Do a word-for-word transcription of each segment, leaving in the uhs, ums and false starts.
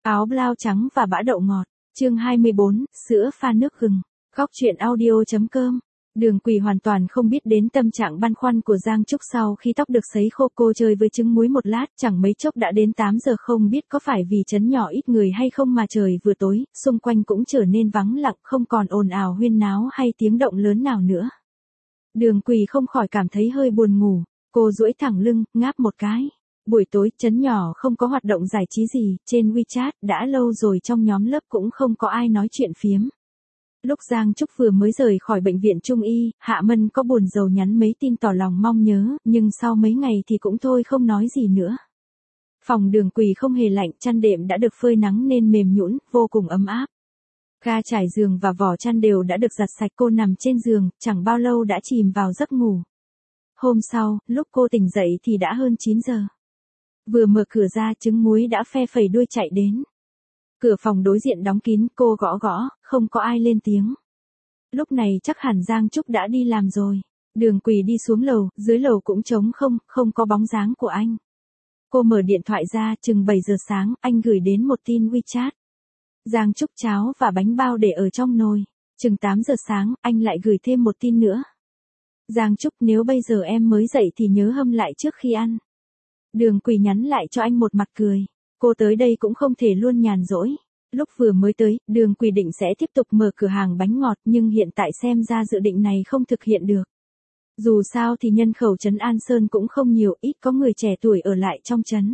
Áo blau trắng và bã đậu ngọt. Chương hai mươi bốn, sữa pha nước gừng. Góc truyện audio.com. Đường Quỳ hoàn toàn không biết đến tâm trạng băn khoăn của Giang Trúc sau khi tóc được sấy khô. Cô chơi với trứng muối một lát, chẳng mấy chốc đã đến tám giờ, không biết có phải vì trấn nhỏ ít người hay không mà trời vừa tối, xung quanh cũng trở nên vắng lặng, không còn ồn ào huyên náo hay tiếng động lớn nào nữa. Đường Quỳ không khỏi cảm thấy hơi buồn ngủ, cô duỗi thẳng lưng, ngáp một cái. Buổi tối, trấn nhỏ không có hoạt động giải trí gì, trên WeChat, đã lâu rồi trong nhóm lớp cũng không có ai nói chuyện phiếm. Lúc Giang Trúc vừa mới rời khỏi bệnh viện Trung y, Hạ Mân có buồn rầu nhắn mấy tin tỏ lòng mong nhớ, nhưng sau mấy ngày thì cũng thôi không nói gì nữa. Phòng Đường Quỳ không hề lạnh, chăn đệm đã được phơi nắng nên mềm nhũn, vô cùng ấm áp. Ga trải giường và vỏ chăn đều đã được giặt sạch, cô nằm trên giường, chẳng bao lâu đã chìm vào giấc ngủ. Hôm sau, lúc cô tỉnh dậy thì đã hơn chín giờ. Vừa mở cửa ra, trứng muối đã phe phẩy đuôi chạy đến. Cửa phòng đối diện đóng kín, cô gõ gõ, không có ai lên tiếng. Lúc này chắc hẳn Giang Trúc đã đi làm rồi. Đường Quỳ đi xuống lầu, dưới lầu cũng trống không, không có bóng dáng của anh. Cô mở điện thoại ra, chừng bảy giờ sáng, anh gửi đến một tin WeChat. Giang Trúc cháo và bánh bao để ở trong nồi. Chừng tám giờ sáng, anh lại gửi thêm một tin nữa. Giang Trúc, nếu bây giờ em mới dậy thì nhớ hâm lại trước khi ăn. Đường Quỳ nhắn lại cho anh một mặt cười. Cô tới đây cũng không thể luôn nhàn rỗi. Lúc vừa mới tới, Đường Quỳ định sẽ tiếp tục mở cửa hàng bánh ngọt, nhưng hiện tại xem ra dự định này không thực hiện được. Dù sao thì nhân khẩu trấn An Sơn cũng không nhiều, ít có người trẻ tuổi ở lại trong trấn.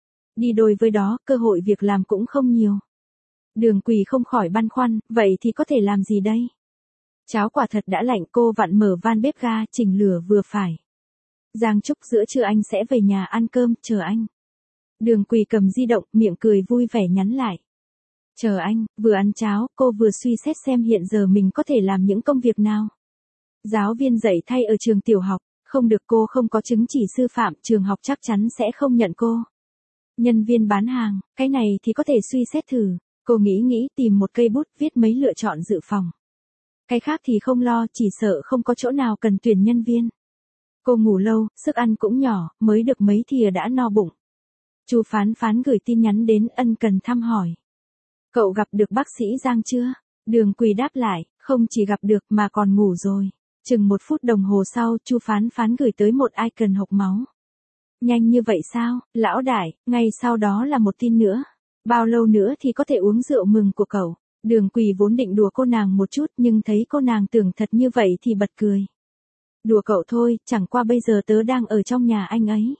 Đi đôi với đó, cơ hội việc làm cũng không nhiều. Đường Quỳ không khỏi băn khoăn, vậy thì có thể làm gì đây? Cháo quả thật đã lạnh, cô vặn mở van bếp ga, chỉnh lửa vừa phải. Giang Trúc, giữa trưa anh sẽ về nhà ăn cơm, chờ anh. Đường Quỳ cầm di động, miệng cười vui vẻ nhắn lại. Chờ anh, vừa ăn cháo, cô vừa suy xét xem hiện giờ mình có thể làm những công việc nào. Giáo viên dạy thay ở trường tiểu học, không được, cô không có chứng chỉ sư phạm, trường học chắc chắn sẽ không nhận cô. Nhân viên bán hàng, cái này thì có thể suy xét thử. Cô nghĩ nghĩ, tìm một cây bút, viết mấy lựa chọn dự phòng. Cái khác thì không lo, chỉ sợ không có chỗ nào cần tuyển nhân viên. Cô ngủ lâu, sức ăn cũng nhỏ, mới được mấy thìa đã no bụng. Chu Phán Phán gửi tin nhắn đến, ân cần thăm hỏi. Cậu gặp được bác sĩ Giang chưa? Đường Quỳ đáp lại, không chỉ gặp được mà còn ngủ rồi. Chừng một phút đồng hồ sau, Chu Phán Phán gửi tới một icon hộc máu. Nhanh như vậy sao, lão đại? Ngay sau đó là một tin nữa. Bao lâu nữa thì có thể uống rượu mừng của cậu? Đường Quỳ vốn định đùa cô nàng một chút, nhưng thấy cô nàng tưởng thật như vậy thì bật cười. Đùa cậu thôi, chẳng qua bây giờ tớ đang ở trong nhà anh ấy.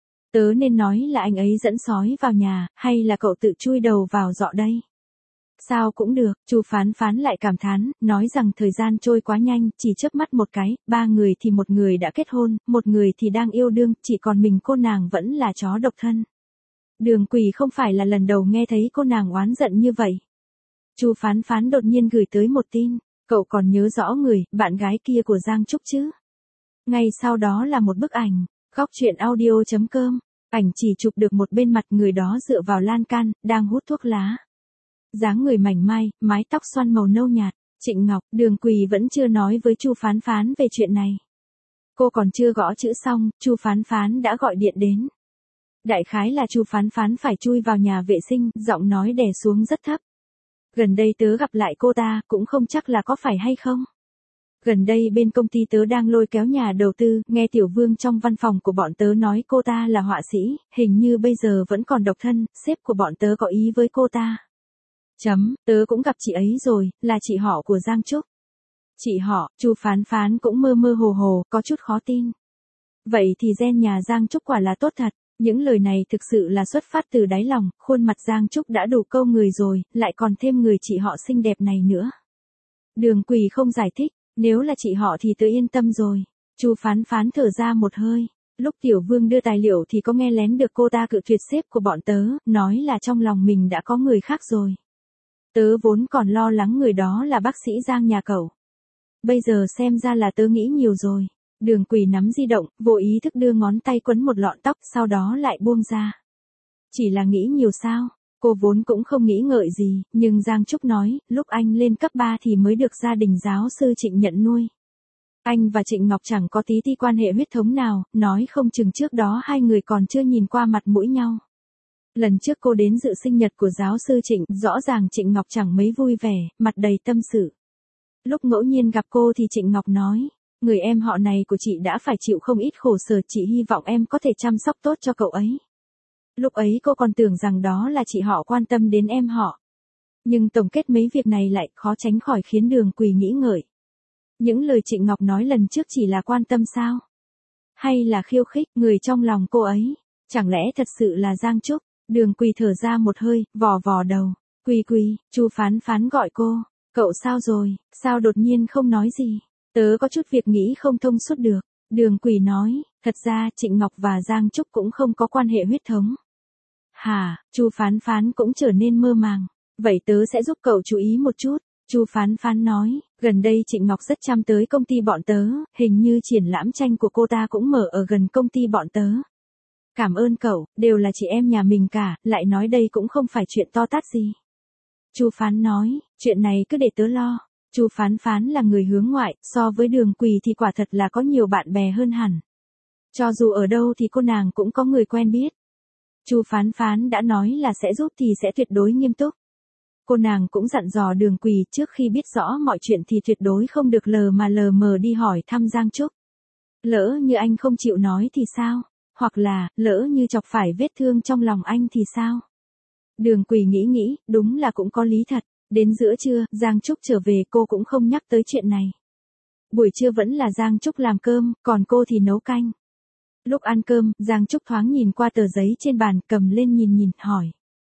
Tớ nên nói là anh ấy dẫn sói vào nhà, hay là cậu tự chui đầu vào dọ đây? Sao cũng được, Chu Phán Phán lại cảm thán, nói rằng thời gian trôi quá nhanh, chỉ chớp mắt một cái, ba người thì một người đã kết hôn, một người thì đang yêu đương, chỉ còn mình cô nàng vẫn là chó độc thân. Đường Quỳ không phải là lần đầu nghe thấy cô nàng oán giận như vậy. Chu Phán Phán đột nhiên gửi tới một tin, cậu còn nhớ rõ người, bạn gái kia của Giang Trúc chứ? Ngay sau đó là một bức ảnh, góc truyện audio.com, ảnh chỉ chụp được một bên mặt người đó dựa vào lan can, đang hút thuốc lá. Dáng người mảnh mai, mái tóc xoăn màu nâu nhạt, Trịnh Ngọc, Đường Quỳ vẫn chưa nói với Chu Phán Phán về chuyện này. Cô còn chưa gõ chữ xong, Chu Phán Phán đã gọi điện đến. Đại khái là Chu Phán Phán phải chui vào nhà vệ sinh, giọng nói đè xuống rất thấp. Gần đây tớ gặp lại cô ta, cũng không chắc là có phải hay không. Gần đây bên công ty tớ đang lôi kéo nhà đầu tư, nghe Tiểu Vương trong văn phòng của bọn tớ nói cô ta là họa sĩ, hình như bây giờ vẫn còn độc thân, sếp của bọn tớ có ý với cô ta. Chấm, tớ cũng gặp chị ấy rồi, là chị họ của Giang Trúc. Chị họ, Chu Phán Phán cũng mơ mơ hồ hồ, có chút khó tin. Vậy thì gen nhà Giang Trúc quả là tốt thật. Những lời này thực sự là xuất phát từ đáy lòng, khuôn mặt Giang Trúc đã đủ câu người rồi, lại còn thêm người chị họ xinh đẹp này nữa. Đường Quỳ không giải thích, nếu là chị họ thì tớ yên tâm rồi. Chu Phán Phán thở ra một hơi. Lúc Tiểu Vương đưa tài liệu thì có nghe lén được cô ta cự tuyệt sếp của bọn tớ, nói là trong lòng mình đã có người khác rồi. Tớ vốn còn lo lắng người đó là bác sĩ Giang nhà cậu. Bây giờ xem ra là tớ nghĩ nhiều rồi. Đường Quỳ nắm di động, vô ý thức đưa ngón tay quấn một lọn tóc, sau đó lại buông ra. Chỉ là nghĩ nhiều sao? Cô vốn cũng không nghĩ ngợi gì, nhưng Giang Trúc nói, lúc anh lên cấp ba thì mới được gia đình giáo sư Trịnh nhận nuôi. Anh và Trịnh Ngọc chẳng có tí ti quan hệ huyết thống nào, nói không chừng trước đó hai người còn chưa nhìn qua mặt mũi nhau. Lần trước cô đến dự sinh nhật của giáo sư Trịnh, rõ ràng Trịnh Ngọc chẳng mấy vui vẻ, mặt đầy tâm sự. Lúc ngẫu nhiên gặp cô thì Trịnh Ngọc nói, người em họ này của chị đã phải chịu không ít khổ sở, chị hy vọng em có thể chăm sóc tốt cho cậu ấy. Lúc ấy cô còn tưởng rằng đó là chị họ quan tâm đến em họ. Nhưng tổng kết mấy việc này lại khó tránh khỏi khiến Đường Quỳ nghĩ ngợi. Những lời Trịnh Ngọc nói lần trước chỉ là quan tâm sao? Hay là khiêu khích người trong lòng cô ấy? Chẳng lẽ thật sự là Giang Trúc? Đường Quỳ thở ra một hơi, vò vò đầu. Quỳ Quỳ, Chu Phán Phán gọi cô. Cậu sao rồi, sao đột nhiên không nói gì? Tớ có chút việc nghĩ không thông suốt được. Đường Quỳ nói, thật ra Trịnh Ngọc và Giang Trúc cũng không có quan hệ huyết thống. Hả, Chu Phán Phán cũng trở nên mơ màng. Vậy tớ sẽ giúp cậu chú ý một chút. Chu Phán Phán nói, gần đây Trịnh Ngọc rất chăm tới công ty bọn tớ, hình như triển lãm tranh của cô ta cũng mở ở gần công ty bọn tớ. Cảm ơn cậu, đều là chị em nhà mình cả, lại nói đây cũng không phải chuyện to tát gì. Chu Phán nói, chuyện này cứ để tớ lo. Chu Phán Phán là người hướng ngoại, so với Đường Quỳ thì quả thật là có nhiều bạn bè hơn hẳn. Cho dù ở đâu thì cô nàng cũng có người quen biết. Chu Phán Phán đã nói là sẽ giúp thì sẽ tuyệt đối nghiêm túc. Cô nàng cũng dặn dò Đường Quỳ trước khi biết rõ mọi chuyện thì tuyệt đối không được lờ mà lờ mờ đi hỏi thăm Giang Trúc. Lỡ như anh không chịu nói thì sao? Hoặc là, lỡ như chọc phải vết thương trong lòng anh thì sao? Đường Quỳ nghĩ nghĩ, đúng là cũng có lý thật. Đến giữa trưa, Giang Trúc trở về cô cũng không nhắc tới chuyện này. Buổi trưa vẫn là Giang Trúc làm cơm, còn cô thì nấu canh. Lúc ăn cơm, Giang Trúc thoáng nhìn qua tờ giấy trên bàn, cầm lên nhìn nhìn, hỏi.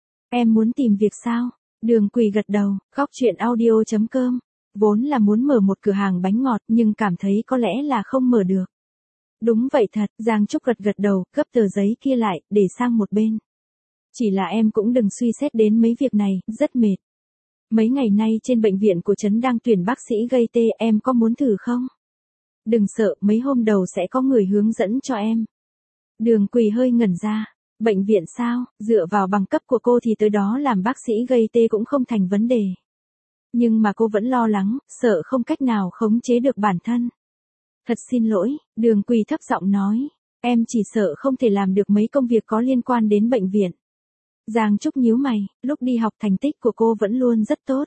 Em muốn tìm việc sao? Đường Quỳ gật đầu, góc chuyện audio chấm com. Vốn là muốn mở một cửa hàng bánh ngọt nhưng cảm thấy có lẽ là không mở được. Đúng vậy thật, Giang Trúc gật gật đầu, gấp tờ giấy kia lại, để sang một bên. Chỉ là em cũng đừng suy xét đến mấy việc này, rất mệt. Mấy ngày nay trên bệnh viện của trấn đang tuyển bác sĩ gây tê, em có muốn thử không? Đừng sợ, mấy hôm đầu sẽ có người hướng dẫn cho em. Đường Quỳ hơi ngẩn ra. Bệnh viện sao, dựa vào bằng cấp của cô thì tới đó làm bác sĩ gây tê cũng không thành vấn đề. Nhưng mà cô vẫn lo lắng, sợ không cách nào khống chế được bản thân. Thật xin lỗi, Đường Quỳ thấp giọng nói. Em chỉ sợ không thể làm được mấy công việc có liên quan đến bệnh viện. Giang Trúc nhíu mày, lúc đi học thành tích của cô vẫn luôn rất tốt.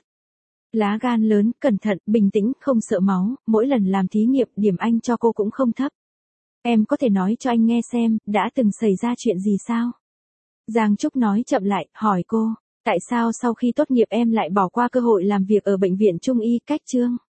Lá gan lớn, cẩn thận, bình tĩnh, không sợ máu, mỗi lần làm thí nghiệm điểm anh cho cô cũng không thấp. Em có thể nói cho anh nghe xem, đã từng xảy ra chuyện gì sao? Giang Trúc nói chậm lại, hỏi cô, tại sao sau khi tốt nghiệp em lại bỏ qua cơ hội làm việc ở bệnh viện Trung y Cách Trương?